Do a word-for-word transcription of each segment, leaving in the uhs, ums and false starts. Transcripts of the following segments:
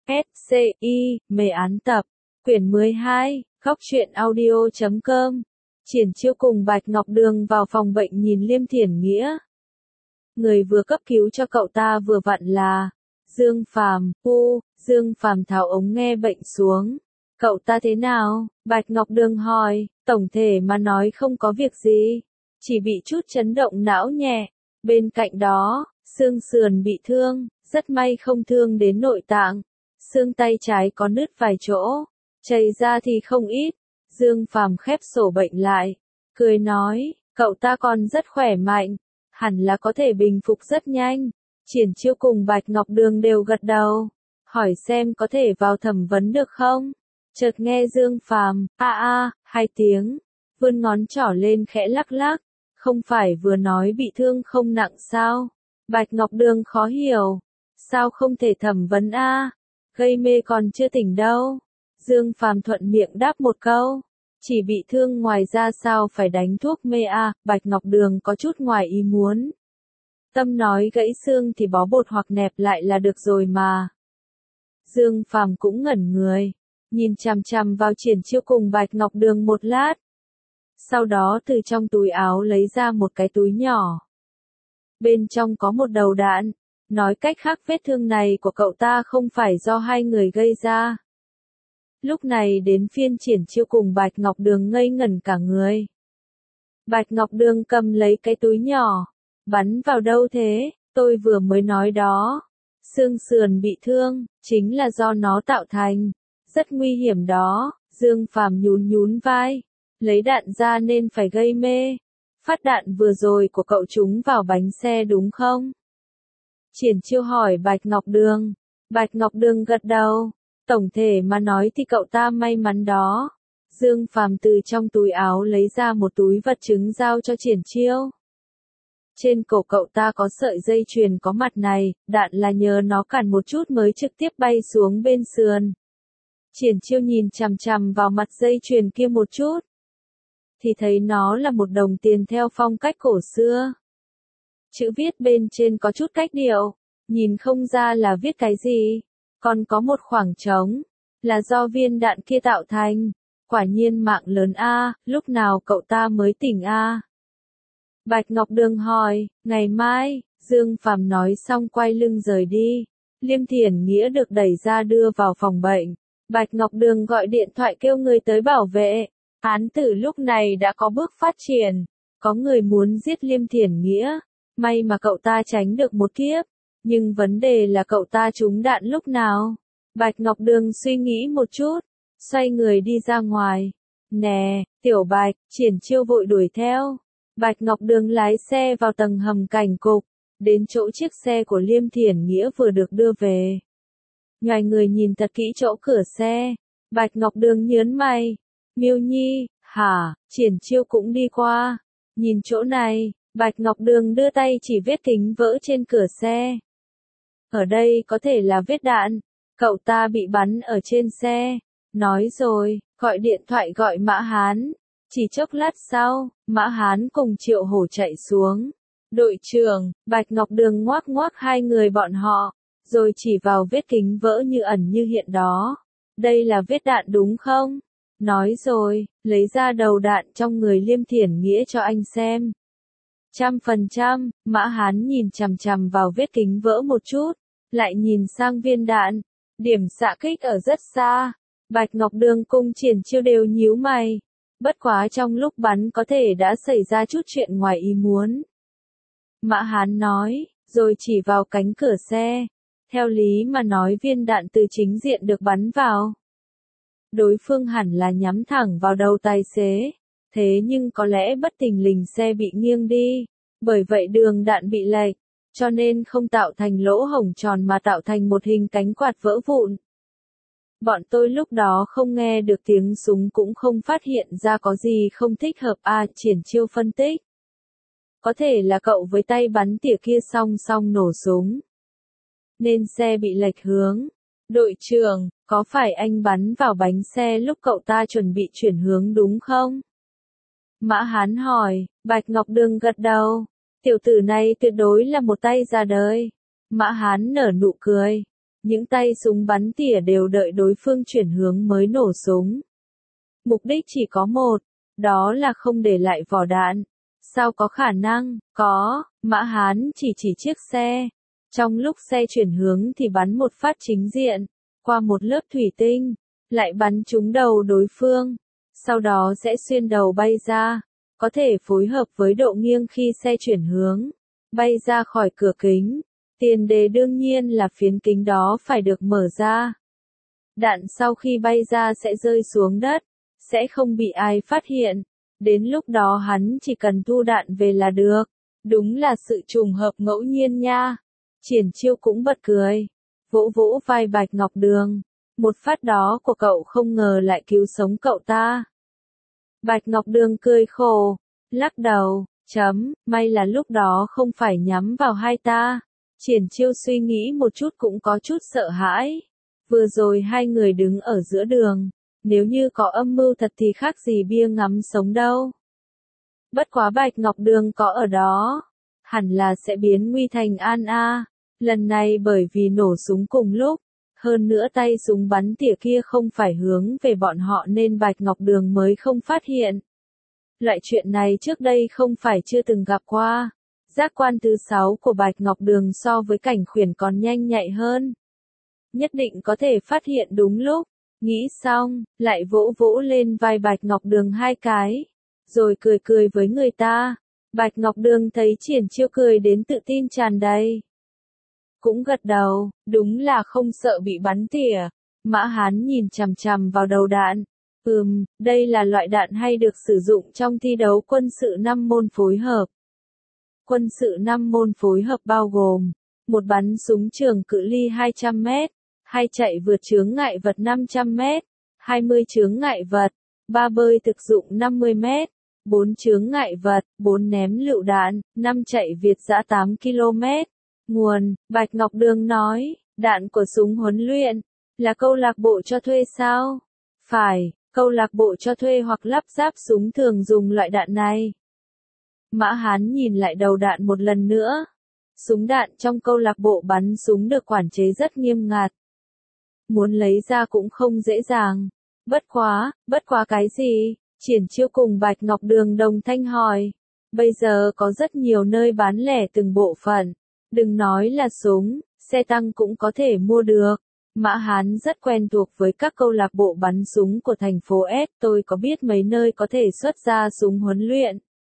S C I, mê án tập, quyển mười hai, góc truyện audio chấm com. Triển Chiêu cùng Bạch Ngọc Đường vào phòng bệnh nhìn Liêm Thiển Nghĩa. Người vừa cấp cứu cho cậu ta vừa vặn là Dương Phàm. U, Dương Phàm tháo ống nghe bệnh xuống. Cậu ta thế nào? Bạch Ngọc Đường hỏi. Tổng thể mà nói không có việc gì, chỉ bị chút chấn động não nhẹ. Bên cạnh đó, xương sườn bị thương, rất may không thương đến nội tạng. Xương tay trái có nứt vài chỗ, chảy ra thì không ít. Dương Phàm khép sổ bệnh lại, cười nói, cậu ta còn rất khỏe mạnh, hẳn là có thể bình phục rất nhanh. Triển Chiêu cùng Bạch Ngọc Đường đều gật đầu, hỏi xem có thể vào thẩm vấn được không. Chợt nghe Dương Phàm a a hai tiếng, vươn ngón trỏ lên khẽ lắc lắc, không phải vừa nói bị thương không nặng sao? Bạch Ngọc Đường khó hiểu, sao không thể thẩm vấn a? Gây mê còn chưa tỉnh đâu. Dương Phàm thuận miệng đáp một câu, chỉ bị thương ngoài ra sao phải đánh thuốc mê a? Bạch Ngọc Đường có chút ngoài ý muốn. Tâm nói gãy xương thì bó bột hoặc nẹp lại là được rồi mà. Dương Phàm cũng ngẩn người, nhìn chằm chằm vào Triển Chiêu cùng Bạch Ngọc Đường một lát. Sau đó từ trong túi áo lấy ra một cái túi nhỏ. Bên trong có một đầu đạn, nói cách khác vết thương này của cậu ta không phải do hai người gây ra. Lúc này đến phiên Triển Chiêu cùng Bạch Ngọc Đường ngây ngẩn cả người. Bạch Ngọc Đường cầm lấy cái túi nhỏ, bắn vào đâu thế? Tôi vừa mới nói đó, xương sườn bị thương, chính là do nó tạo thành, rất nguy hiểm đó. Dương Phàm nhún nhún vai, lấy đạn ra nên phải gây mê. Phát đạn vừa rồi của cậu trúng vào bánh xe đúng không? Triển Chiêu hỏi Bạch Ngọc Đường. Bạch Ngọc Đường gật đầu. Tổng thể mà nói thì cậu ta may mắn đó. Dương Phàm từ trong túi áo lấy ra một túi vật chứng giao cho Triển Chiêu. Trên cổ cậu ta có sợi dây chuyền có mặt này, đạn là nhờ nó cản một chút mới trực tiếp bay xuống bên sườn. Triển Chiêu nhìn chằm chằm vào mặt dây chuyền kia một chút, thì thấy nó là một đồng tiền theo phong cách cổ xưa. Chữ viết bên trên có chút cách điệu, nhìn không ra là viết cái gì, còn có một khoảng trống, là do viên đạn kia tạo thành. Quả nhiên mạng lớn a, lúc nào cậu ta mới tỉnh a? Bạch Ngọc Đường hỏi, ngày mai. Dương Phàm nói xong quay lưng rời đi. Liêm Thiển Nghĩa được đẩy ra đưa vào phòng bệnh. Bạch Ngọc Đường gọi điện thoại kêu người tới bảo vệ. Án tử lúc này đã có bước phát triển. Có người muốn giết Liêm Thiển Nghĩa. May mà cậu ta tránh được một kiếp. Nhưng vấn đề là cậu ta trúng đạn lúc nào? Bạch Ngọc Đường suy nghĩ một chút, xoay người đi ra ngoài. Nè, Tiểu Bạch. Triển Chiêu vội đuổi theo. Bạch Ngọc Đường lái xe vào tầng hầm cảnh cục, đến chỗ chiếc xe của Liêm Thiển Nghĩa vừa được đưa về. Nhoài người nhìn thật kỹ chỗ cửa xe. Bạch Ngọc Đường nhớn mày. Miêu Nhi, hả? Triển Chiêu cũng đi qua. Nhìn chỗ này. Bạch Ngọc Đường đưa tay chỉ vết kính vỡ trên cửa xe. Ở đây có thể là vết đạn. Cậu ta bị bắn ở trên xe. Nói rồi, gọi điện thoại gọi Mã Hán. Chỉ chốc lát sau, Mã Hán cùng Triệu Hổ chạy xuống. Đội trưởng. Bạch Ngọc Đường ngoác ngoác hai người bọn họ, rồi chỉ vào vết kính vỡ như ẩn như hiện đó. Đây là vết đạn đúng không? Nói rồi, lấy ra đầu đạn trong người Liêm Thiển Nghĩa cho anh xem. Trăm phần trăm. Mã Hán nhìn chằm chằm vào vết kính vỡ một chút, lại nhìn sang viên đạn. Điểm xạ kích ở rất xa. Bạch Ngọc Đường cùng Triển Chiêu đều nhíu mày. Bất quá trong lúc bắn có thể đã xảy ra chút chuyện ngoài ý muốn. Mã Hán nói, rồi chỉ vào cánh cửa xe. Theo lý mà nói viên đạn từ chính diện được bắn vào. Đối phương hẳn là nhắm thẳng vào đầu tài xế. Thế nhưng có lẽ bất thình lình xe bị nghiêng đi. Bởi vậy đường đạn bị lệch, cho nên không tạo thành lỗ hổng tròn mà tạo thành một hình cánh quạt vỡ vụn. Bọn tôi lúc đó không nghe được tiếng súng cũng không phát hiện ra có gì không thích hợp a. Triển Chiêu phân tích. Có thể là cậu với tay bắn tỉa kia song song nổ súng, nên xe bị lệch hướng. Đội trưởng, có phải anh bắn vào bánh xe lúc cậu ta chuẩn bị chuyển hướng đúng không? Mã Hán hỏi. Bạch Ngọc Đường gật đầu. Tiểu tử này tuyệt đối là một tay ra đời. Mã Hán nở nụ cười. Những tay súng bắn tỉa đều đợi đối phương chuyển hướng mới nổ súng. Mục đích chỉ có một, đó là không để lại vỏ đạn. Sao có khả năng, có, Mã Hán chỉ chỉ chiếc xe. Trong lúc xe chuyển hướng thì bắn một phát chính diện, qua một lớp thủy tinh, lại bắn trúng đầu đối phương. Sau đó sẽ xuyên đầu bay ra, có thể phối hợp với độ nghiêng khi xe chuyển hướng, bay ra khỏi cửa kính. Tiền đề đương nhiên là phiến kính đó phải được mở ra. Đạn sau khi bay ra sẽ rơi xuống đất, sẽ không bị ai phát hiện. Đến lúc đó hắn chỉ cần thu đạn về là được. Đúng là sự trùng hợp ngẫu nhiên nha. Triển Chiêu cũng bật cười, vỗ vỗ vai Bạch Ngọc Đường. Một phát đó của cậu không ngờ lại cứu sống cậu ta. Bạch Ngọc Đường cười khổ, lắc đầu, chấm, may là lúc đó không phải nhắm vào hai ta. Triển Chiêu suy nghĩ một chút cũng có chút sợ hãi. Vừa rồi hai người đứng ở giữa đường, nếu như có âm mưu thật thì khác gì bia ngắm sống đâu. Bất quá Bạch Ngọc Đường có ở đó, hẳn là sẽ biến nguy thành an a. Lần này bởi vì nổ súng cùng lúc, hơn nữa tay súng bắn tỉa kia không phải hướng về bọn họ nên Bạch Ngọc Đường mới không phát hiện. Loại chuyện này trước đây không phải chưa từng gặp qua. Giác quan thứ sáu của Bạch Ngọc Đường so với Cảnh Khuyển còn nhanh nhạy hơn. Nhất định có thể phát hiện đúng lúc. Nghĩ xong, lại vỗ vỗ lên vai Bạch Ngọc Đường hai cái, rồi cười cười với người ta. Bạch Ngọc Đường thấy Triển Chiêu cười đến tự tin tràn đầy, cũng gật đầu, đúng là không sợ bị bắn tỉa. Mã Hán nhìn chằm chằm vào đầu đạn. Ừm, đây là loại đạn hay được sử dụng trong thi đấu quân sự năm môn phối hợp. Quân sự năm môn phối hợp bao gồm một bắn súng trường cự ly hai trăm mét, hai chạy vượt chướng ngại vật năm trăm mét, hai mươi chướng ngại vật, ba bơi thực dụng năm mươi mét, bốn chướng ngại vật, bốn ném lựu đạn, năm chạy Việt dã tám ki lô mét. Nguồn, Bạch Ngọc Đường nói, đạn của súng huấn luyện, là câu lạc bộ cho thuê sao? Phải, câu lạc bộ cho thuê hoặc lắp ráp súng thường dùng loại đạn này. Mã Hán nhìn lại đầu đạn một lần nữa. Súng đạn trong câu lạc bộ bắn súng được quản chế rất nghiêm ngặt. Muốn lấy ra cũng không dễ dàng. Bất quá, bất quá cái gì? Triển Chiêu cùng Bạch Ngọc Đường đồng thanh hỏi. Bây giờ có rất nhiều nơi bán lẻ từng bộ phận. Đừng nói là súng, xe tăng cũng có thể mua được. Mã Hán rất quen thuộc với các câu lạc bộ bắn súng của thành phố S. Tôi có biết mấy nơi có thể xuất ra súng huấn luyện.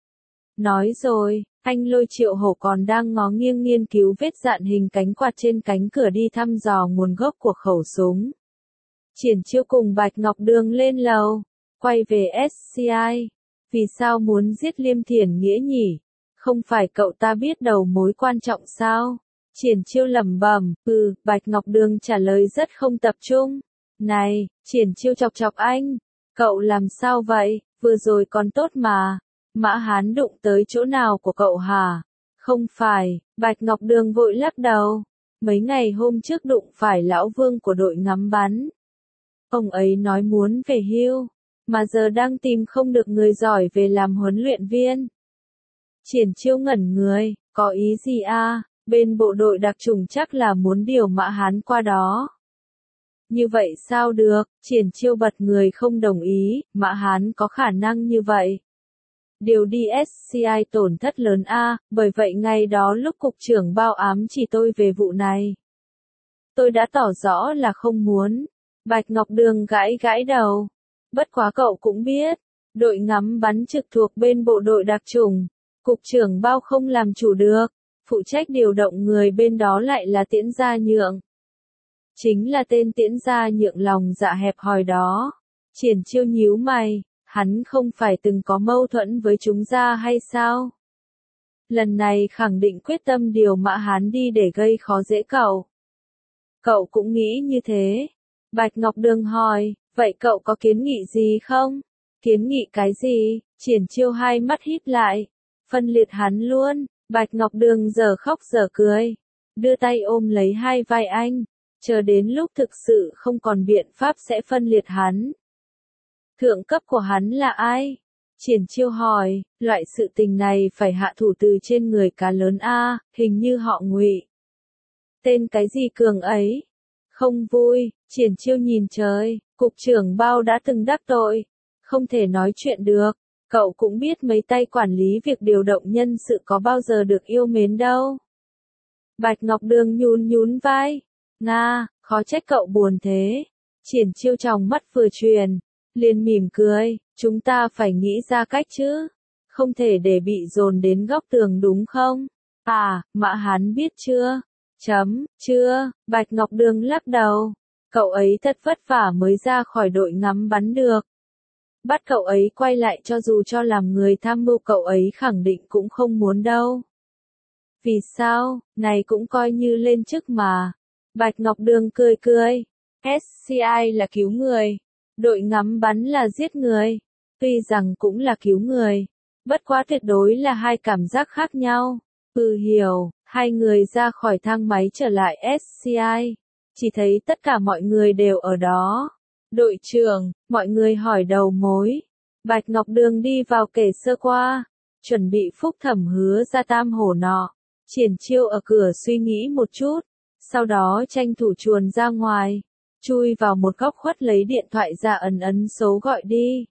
Nói rồi, anh Lôi Triệu Hổ còn đang ngó nghiêng nghiên cứu vết dạn hình cánh quạt trên cánh cửa đi thăm dò nguồn gốc của khẩu súng. Triển Chiêu cùng Bạch Ngọc Đường lên lầu, quay về ét xê i. Vì sao muốn giết Liêm Thiển Nghĩa nhỉ? Không phải cậu ta biết đầu mối quan trọng sao? Triển Chiêu lẩm bẩm, ừ, Bạch Ngọc Đường trả lời rất không tập trung. Này, Triển Chiêu chọc chọc anh, cậu làm sao vậy, vừa rồi còn tốt mà. Mã Hán đụng tới chỗ nào của cậu hả? Không phải, Bạch Ngọc Đường vội lắc đầu. Mấy ngày hôm trước đụng phải lão Vương của đội ngắm bắn. Ông ấy nói muốn về hưu, mà giờ đang tìm không được người giỏi về làm huấn luyện viên. Triển Chiêu ngẩn người, có ý gì à? Bên bộ đội đặc chủng chắc là muốn điều Mã Hán qua đó. Như vậy sao được? Triển Chiêu bật người không đồng ý, Mã Hán có khả năng như vậy. Điều đi ét xê i tổn thất lớn a, bởi vậy ngày đó lúc cục trưởng bao ám chỉ tôi về vụ này. Tôi đã tỏ rõ là không muốn. Bạch Ngọc Đường gãi gãi đầu. Bất quá cậu cũng biết, đội ngắm bắn trực thuộc bên bộ đội đặc chủng, cục trưởng bao không làm chủ được, phụ trách điều động người bên đó lại là Tiễn Gia Nhượng. Chính là tên Tiễn Gia Nhượng lòng dạ hẹp hòi đó. Triển Chiêu nhíu mày. Hắn không phải từng có mâu thuẫn với chúng ta hay sao? Lần này khẳng định quyết tâm điều Mã Hán đi để gây khó dễ cậu. Cậu cũng nghĩ như thế. Bạch Ngọc Đường hỏi, vậy cậu có kiến nghị gì không? Kiến nghị cái gì? Triển Chiêu hai mắt híp lại. Phân liệt hắn luôn. Bạch Ngọc Đường giờ khóc giờ cười. Đưa tay ôm lấy hai vai anh. Chờ đến lúc thực sự không còn biện pháp sẽ phân liệt hắn. Thượng cấp của hắn là ai? Triển Chiêu hỏi, loại sự tình này phải hạ thủ từ trên người cá lớn a, hình như họ Ngụy. Tên cái gì Cường ấy? Không vui, Triển Chiêu nhìn trời, cục trưởng bao đã từng đắc tội. Không thể nói chuyện được. Cậu cũng biết mấy tay quản lý việc điều động nhân sự có bao giờ được yêu mến đâu. Bạch Ngọc Đường nhún nhún vai. Nga, khó trách cậu buồn thế. Triển Chiêu trong mắt vừa truyền, liền mỉm cười, chúng ta phải nghĩ ra cách chứ. Không thể để bị dồn đến góc tường đúng không? À, Mã Hán biết chưa? Chấm, chưa, Bạch Ngọc Đường lắc đầu. Cậu ấy thật vất vả mới ra khỏi đội ngắm bắn được. Bắt cậu ấy quay lại cho dù cho làm người tham mưu cậu ấy khẳng định cũng không muốn đâu. Vì sao, này cũng coi như lên chức mà. Bạch Ngọc Đường cười cười. ét xê i là cứu người. Đội ngắm bắn là giết người. Tuy rằng cũng là cứu người. Bất quá tuyệt đối là hai cảm giác khác nhau. Ừ hiểu, hai người ra khỏi thang máy trở lại ét xê i. Chỉ thấy tất cả mọi người đều ở đó. Đội trưởng, mọi người hỏi đầu mối. Bạch Ngọc Đường đi vào kể sơ qua. Chuẩn bị phúc thẩm hứa ra tam hổ nọ. Triển Chiêu ở cửa suy nghĩ một chút. Sau đó tranh thủ chuồn ra ngoài. Chui vào một góc khuất lấy điện thoại ra ấn ấn số gọi đi.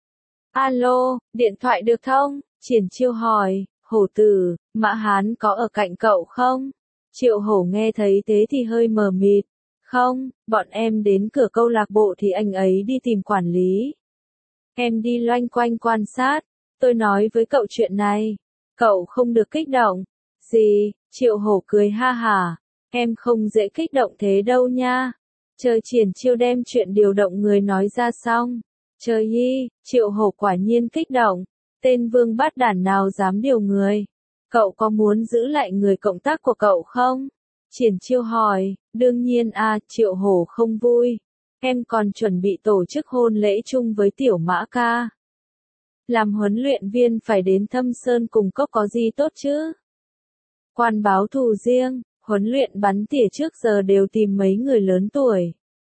Alo, điện thoại được không? Triển Chiêu hỏi. Hổ tử, Mã Hán có ở cạnh cậu không? Triệu Hổ nghe thấy thế thì hơi mờ mịt. Không, bọn em đến cửa câu lạc bộ thì anh ấy đi tìm quản lý. Em đi loanh quanh quan sát. Tôi nói với cậu chuyện này. Cậu không được kích động. Gì? Triệu Hổ cười ha hả. Em không dễ kích động thế đâu nha. Chờ Triển Chiêu đem chuyện điều động người nói ra xong. Trời y, Triệu Hổ quả nhiên kích động. Tên vương bát đản nào dám điều người. Cậu có muốn giữ lại người cộng tác của cậu không? Triển Chiêu hỏi, đương nhiên à, Triệu Hổ không vui. Em còn chuẩn bị tổ chức hôn lễ chung với tiểu Mã ca. Làm huấn luyện viên phải đến Thâm Sơn cùng cốc có gì tốt chứ? Quan báo thù riêng, huấn luyện bắn tỉa trước giờ đều tìm mấy người lớn tuổi.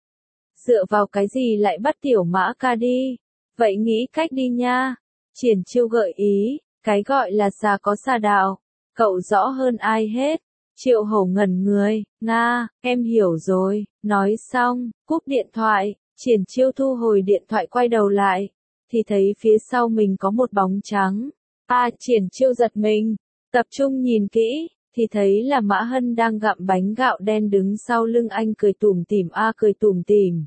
Dựa vào cái gì lại bắt tiểu Mã ca đi? Vậy nghĩ cách đi nha. Triển Chiêu gợi ý, cái gọi là xà có xà đạo. Cậu rõ hơn ai hết. Triệu Hổ ngẩn người, Nga, em hiểu rồi, nói xong, cúp điện thoại, Triển Chiêu thu hồi điện thoại quay đầu lại, thì thấy phía sau mình có một bóng trắng. À, Triển Chiêu giật mình, tập trung nhìn kỹ, thì thấy là Mã Hân đang gặm bánh gạo đen đứng sau lưng anh cười tủm tỉm a à, cười tủm tỉm.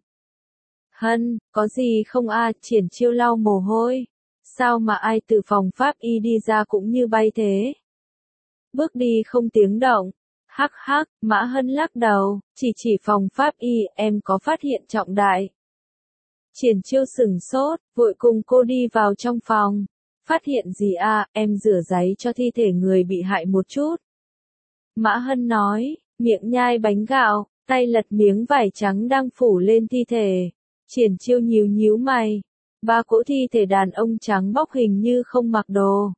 Hân, có gì không a à, Triển Chiêu lau mồ hôi. Sao mà ai từ phòng pháp y đi ra cũng như bay thế? Bước đi không tiếng động. Hắc hắc, Mã Hân lắc đầu, chỉ chỉ phòng pháp y, em có phát hiện trọng đại. Triển Chiêu sửng sốt, vội cùng cô đi vào trong phòng. Phát hiện gì à, em rửa giấy cho thi thể người bị hại một chút. Mã Hân nói, miệng nhai bánh gạo, tay lật miếng vải trắng đang phủ lên thi thể. Triển Chiêu nhíu nhíu mày. Ba cỗ thi thể đàn ông trắng bóc hình như không mặc đồ.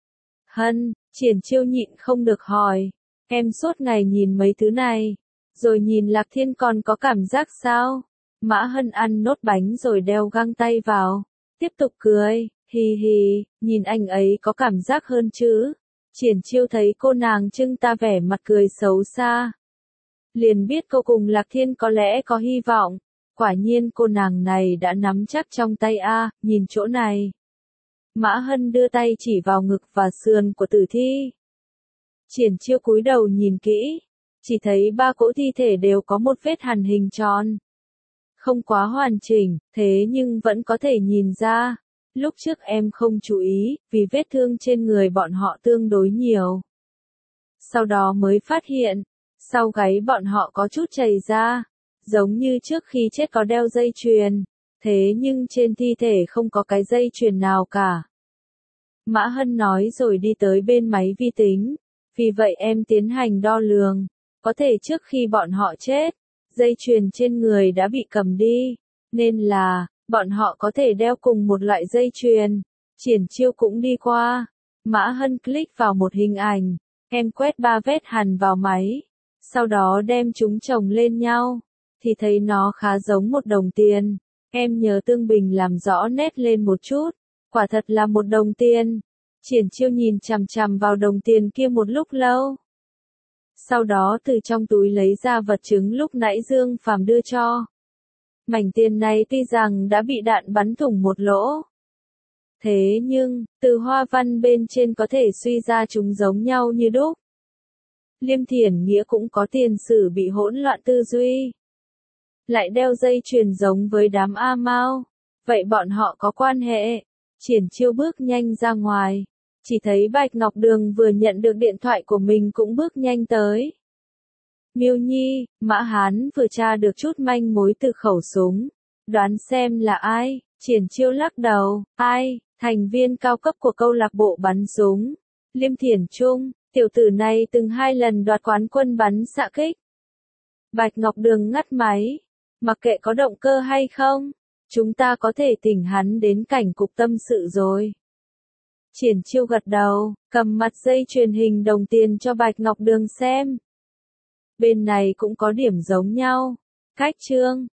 Hân, Triển Chiêu nhịn không được hỏi. Em suốt ngày nhìn mấy thứ này. Rồi nhìn Lạc Thiên còn có cảm giác sao? Mã Hân ăn nốt bánh rồi đeo găng tay vào. Tiếp tục cười. Hì hì, nhìn anh ấy có cảm giác hơn chứ. Triển Chiêu thấy cô nàng trưng ta vẻ mặt cười xấu xa. Liền biết cô cùng Lạc Thiên có lẽ có hy vọng. Quả nhiên cô nàng này đã nắm chắc trong tay a, nhìn chỗ này. Mã Hân đưa tay chỉ vào ngực và sườn của tử thi. Triển Chiêu cúi đầu nhìn kỹ, chỉ thấy ba cỗ thi thể đều có một vết hằn hình tròn. Không quá hoàn chỉnh, thế nhưng vẫn có thể nhìn ra. Lúc trước em không chú ý, vì vết thương trên người bọn họ tương đối nhiều. Sau đó mới phát hiện, sau gáy bọn họ có chút chảy ra, giống như trước khi chết có đeo dây chuyền, thế nhưng trên thi thể không có cái dây chuyền nào cả. Mã Hân nói rồi đi tới bên máy vi tính, vì vậy em tiến hành đo lường, có thể trước khi bọn họ chết, dây chuyền trên người đã bị cầm đi, nên là, bọn họ có thể đeo cùng một loại dây chuyền. Triển Chiêu cũng đi qua. Mã Hân click vào một hình ảnh, em quét ba vết hằn vào máy, sau đó đem chúng chồng lên nhau, thì thấy nó khá giống một đồng tiền. Em nhớ Tương Bình làm rõ nét lên một chút, quả thật là một đồng tiền. Triển Chiêu nhìn chằm chằm vào đồng tiền kia một lúc lâu. Sau đó từ trong túi lấy ra vật chứng lúc nãy Dương Phàm đưa cho. Mảnh tiền này tuy rằng đã bị đạn bắn thủng một lỗ. Thế nhưng, từ hoa văn bên trên có thể suy ra chúng giống nhau như đúc. Liêm Thiển Nghĩa cũng có tiền sử bị hỗn loạn tư duy. Lại đeo dây chuyền giống với đám A Mao. Vậy bọn họ có quan hệ. Triển Chiêu bước nhanh ra ngoài. Chỉ thấy Bạch Ngọc Đường vừa nhận được điện thoại của mình cũng bước nhanh tới. Miêu Nhi, Mã Hán vừa tra được chút manh mối từ khẩu súng. Đoán xem là ai? Triển Chiêu lắc đầu. Ai? Thành viên cao cấp của câu lạc bộ bắn súng. Liêm Thiển Trung, tiểu tử này từng hai lần đoạt quán quân bắn xạ kích. Bạch Ngọc Đường ngắt máy. Mặc kệ có động cơ hay không, chúng ta có thể thỉnh hắn đến cảnh cục tâm sự rồi. Triển Chiêu gật đầu, cầm mặt dây truyền hình đồng tiền cho Bạch Ngọc Đường xem. Bên này cũng có điểm giống nhau. Cách trương,